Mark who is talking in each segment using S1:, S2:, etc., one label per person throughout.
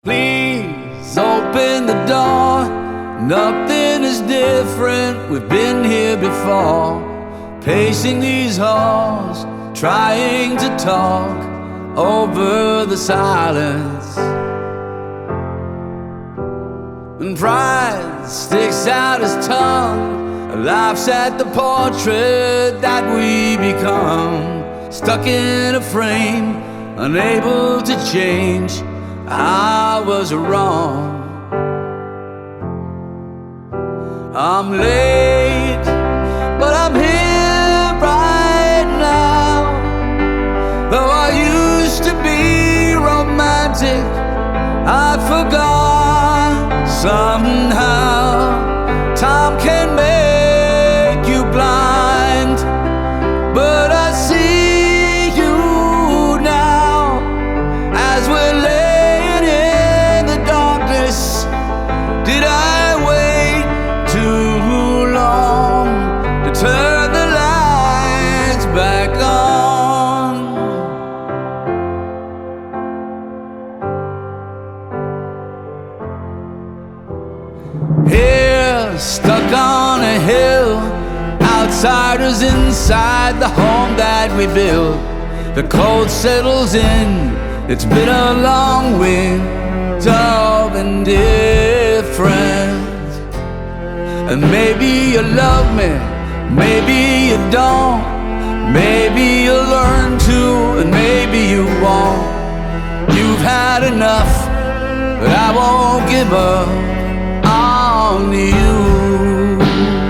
S1: Please open the door. Nothing is different, we've been here before. Pacing these halls, trying to talk over the silence. And pride sticks out his tongue, laughs at the portrait that we become. Stuck in a frame, unable to change. I was wrong. I'm late, but I'm here right now. Though I used to be romantic, I forgot somehow. Time can make you blind, but I see you now as we're laying in the darkness. Did I wait too long to turn the lights back on? Here, stuck on a hill, outsiders inside the home that we built. The cold settles in, it's been a long winter of indifference. And maybe you love me, maybe you don't. Maybe you'll learn to, and maybe you won't. You've had enough, but I won't give up on you.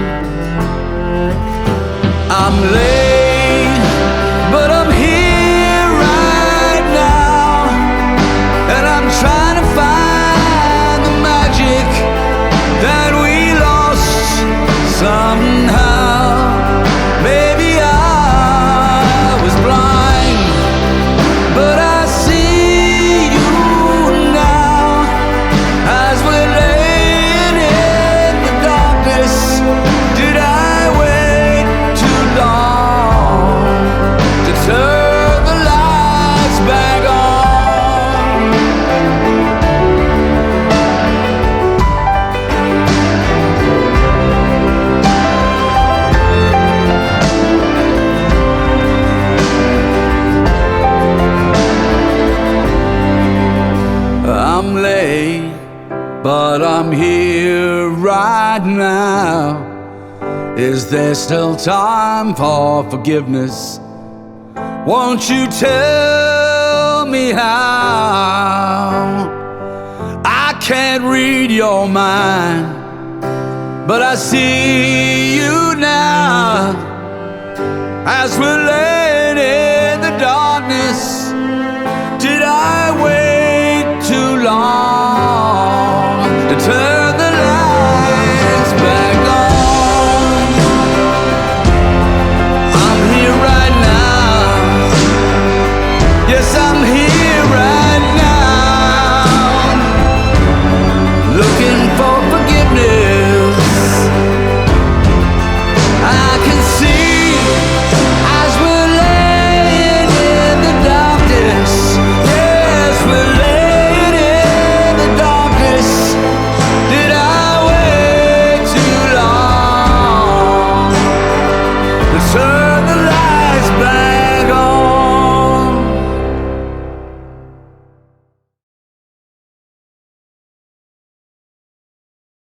S1: I'm late, but I'm here right now, and I'm trying to find the magic that we lost somehow. Maybe I was blind, but I see you now as we're laying in the darkness. Did I wait too long to turn the lights back on? I'm late, but I'm here right now. Is there still time for forgiveness? Won't you tell me how? I can't read your mind, but I see you now as we're